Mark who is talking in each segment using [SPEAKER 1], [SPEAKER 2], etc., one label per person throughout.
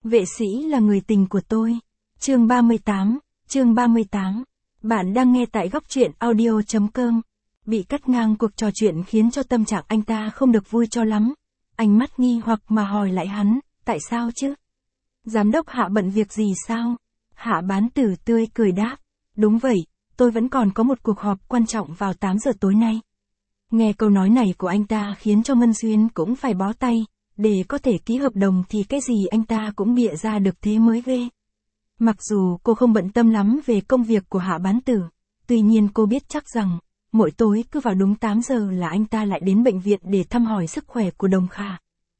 [SPEAKER 1] Vệ sĩ là người tình của tôi. Chương 38, chương 38. Bạn đang nghe tại góc truyện audio.com. Bị cắt ngang cuộc trò chuyện khiến cho tâm trạng anh ta không được vui cho lắm. Ánh mắt nghi hoặc mà hỏi lại hắn, tại sao chứ? Giám đốc Hạ bận việc gì sao? Hạ Bán Tử tươi cười đáp, đúng vậy, tôi vẫn còn có một cuộc họp quan trọng vào 8 giờ tối nay. Nghe câu nói này của anh ta khiến cho Ngân Xuyến cũng phải bó tay, để có thể ký hợp đồng thì cái gì anh ta cũng bịa ra được thế mới ghê. Mặc dù cô không bận tâm lắm về công việc của Hạ Bán Tử, tuy nhiên cô biết chắc rằng, mỗi tối cứ vào đúng 8 giờ là anh ta lại đến bệnh viện để thăm hỏi sức khỏe của Đồng Khả.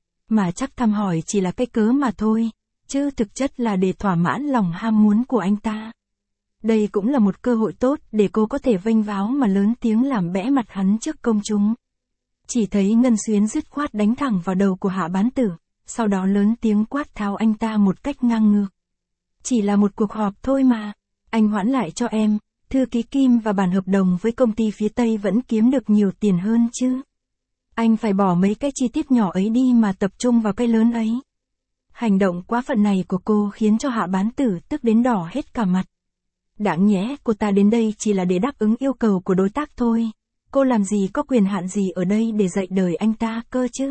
[SPEAKER 1] Mà chắc thăm hỏi chỉ là cái cớ mà thôi, chứ thực chất là để thỏa mãn lòng ham muốn của anh ta. Đây cũng là một cơ hội tốt để cô có thể vênh váo mà lớn tiếng làm bẽ mặt hắn trước công chúng. Chỉ thấy Ngân Xuyến dứt khoát đánh thẳng vào đầu của Hạ Bán Tử, sau đó lớn tiếng quát tháo anh ta một cách ngang ngược. Chỉ là một cuộc họp thôi mà, anh hoãn lại cho em, thư ký Kim và bản hợp đồng với công ty phía Tây vẫn kiếm được nhiều tiền hơn chứ. Anh phải bỏ mấy cái chi tiết nhỏ ấy đi mà tập trung vào cái lớn ấy. Hành động quá phận này của cô khiến cho Hạ Bán Tử tức đến đỏ hết cả mặt. Đáng nhẽ cô ta đến đây chỉ là để đáp ứng yêu cầu của đối tác thôi. Cô làm gì có quyền hạn gì ở đây để dạy đời anh ta cơ chứ?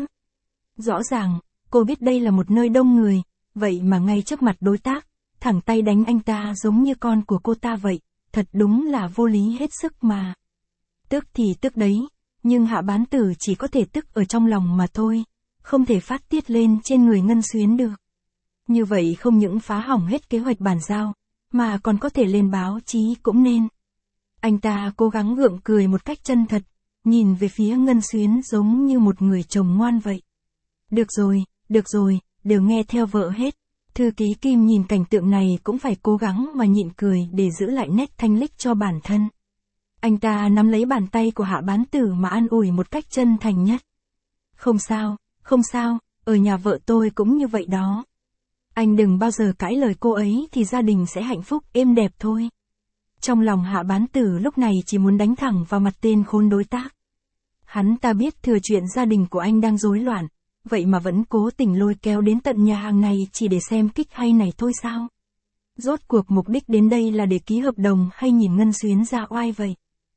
[SPEAKER 1] Rõ ràng, cô biết đây là một nơi đông người, vậy mà ngay trước mặt đối tác, thẳng tay đánh anh ta giống như con của cô ta vậy, thật đúng là vô lý hết sức mà. Tức thì tức đấy, nhưng Hạ Bán Tử chỉ có thể tức ở trong lòng mà thôi, không thể phát tiết lên trên người Ngân Xuyến được. Như vậy không những phá hỏng hết kế hoạch bàn giao, mà còn có thể lên báo chí cũng nên. Anh ta cố gắng gượng cười một cách chân thật, nhìn về phía Ngân Xuyến giống như một người chồng ngoan vậy. Được rồi, đều nghe theo vợ hết. Thư ký Kim nhìn cảnh tượng này cũng phải cố gắng mà nhịn cười để giữ lại nét thanh lịch cho bản thân. Anh ta nắm lấy bàn tay của Hạ Bán Tử mà an ủi một cách chân thành nhất. Không sao, ở nhà vợ tôi cũng như vậy đó. Anh đừng bao giờ cãi lời cô ấy thì gia đình sẽ hạnh phúc êm đẹp thôi. Trong lòng Hạ Bán Tử lúc này chỉ muốn đánh thẳng vào mặt tên khốn đối tác. Hắn ta biết thừa chuyện gia đình của anh đang rối loạn, vậy mà vẫn cố tình lôi kéo đến tận nhà hàng này chỉ để xem kích hay này thôi sao? Rốt cuộc mục đích đến đây là để ký hợp đồng hay nhìn Ngân Xuyến ra oai vậy?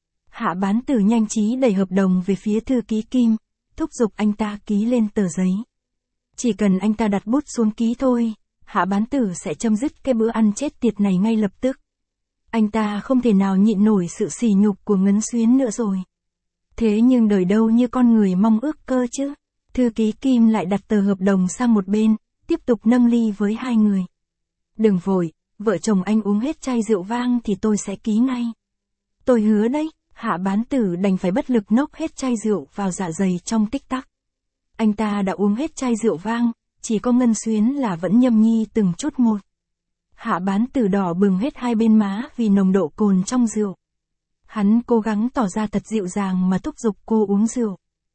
[SPEAKER 1] Hạ Bán Tử nhanh trí đẩy hợp đồng về phía thư ký Kim, thúc giục anh ta ký lên tờ giấy. Chỉ cần anh ta đặt bút xuống ký thôi, Hạ Bán Tử sẽ chấm dứt cái bữa ăn chết tiệt này ngay lập tức. Anh ta không thể nào nhịn nổi sự sỉ nhục của Ngân Xuyến nữa rồi. Thế nhưng đời đâu như con người mong ước cơ chứ. Thư ký Kim lại đặt tờ hợp đồng sang một bên, tiếp tục nâng ly với hai người. Đừng vội, vợ chồng anh uống hết chai rượu vang thì tôi sẽ ký ngay. Tôi hứa đấy, Hạ Bán Tử đành phải bất lực nốc hết chai rượu vào dạ dày trong tích tắc. Anh ta đã uống hết chai rượu vang, chỉ có Ngân Xuyến là vẫn nhâm nhi từng chút một. Hạ Bán Tử đỏ bừng hết hai bên má vì nồng độ cồn trong rượu. Hắn cố gắng tỏ ra thật dịu dàng mà thúc giục cô uống rượu.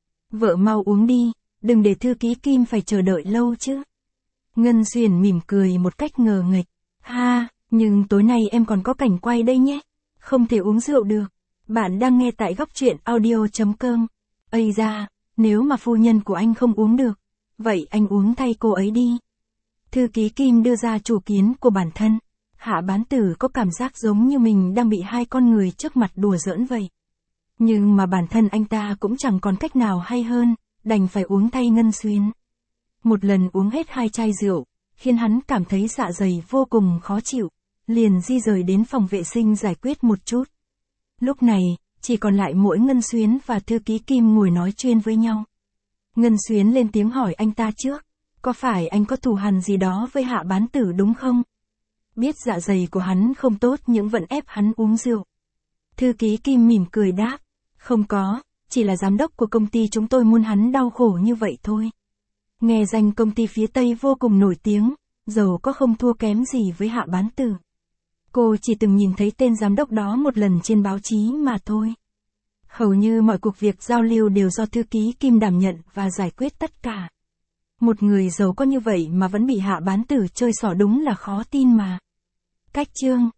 [SPEAKER 1] Vợ mau uống đi, đừng để thư ký Kim phải chờ đợi lâu chứ. Ngân Xuyến mỉm cười một cách ngờ nghệch. Ha, nhưng tối nay em còn có cảnh quay đây nhé. Không thể uống rượu được. Bạn đang nghe tại góc truyện audio.com. Ây da, nếu mà phu nhân của anh không uống được, vậy anh uống thay cô ấy đi. Thư ký Kim đưa ra chủ kiến của bản thân. Hạ Bán Tử có cảm giác giống như mình đang bị hai con người trước mặt đùa giỡn vậy. Nhưng mà bản thân anh ta cũng chẳng còn cách nào hay hơn, đành phải uống thay Ngân Xuyến. Một lần uống hết hai chai rượu, khiến hắn cảm thấy dạ dày vô cùng khó chịu, liền di rời đến phòng vệ sinh giải quyết một chút. Lúc này, chỉ còn lại mỗi Ngân Xuyến và thư ký Kim ngồi nói chuyện với nhau. Ngân Xuyến lên tiếng hỏi anh ta trước, có phải anh có thù hằn gì đó với Hạ Bán Tử đúng không? Biết dạ dày của hắn không tốt nhưng vẫn ép hắn uống rượu. Thư ký Kim mỉm cười đáp, không có, chỉ là giám đốc của công ty chúng tôi muốn hắn đau khổ như vậy thôi. Nghe danh công ty phía Tây vô cùng nổi tiếng, dầu có không thua kém gì với Hạ Bán Tử. Cô chỉ từng nhìn thấy tên giám đốc đó một lần trên báo chí mà thôi. Hầu như mọi cuộc việc giao lưu đều do thư ký Kim đảm nhận và giải quyết tất cả. Một người giàu có như vậy mà vẫn bị Hạ Bán Tử chơi xỏ đúng là khó tin mà. Cách chương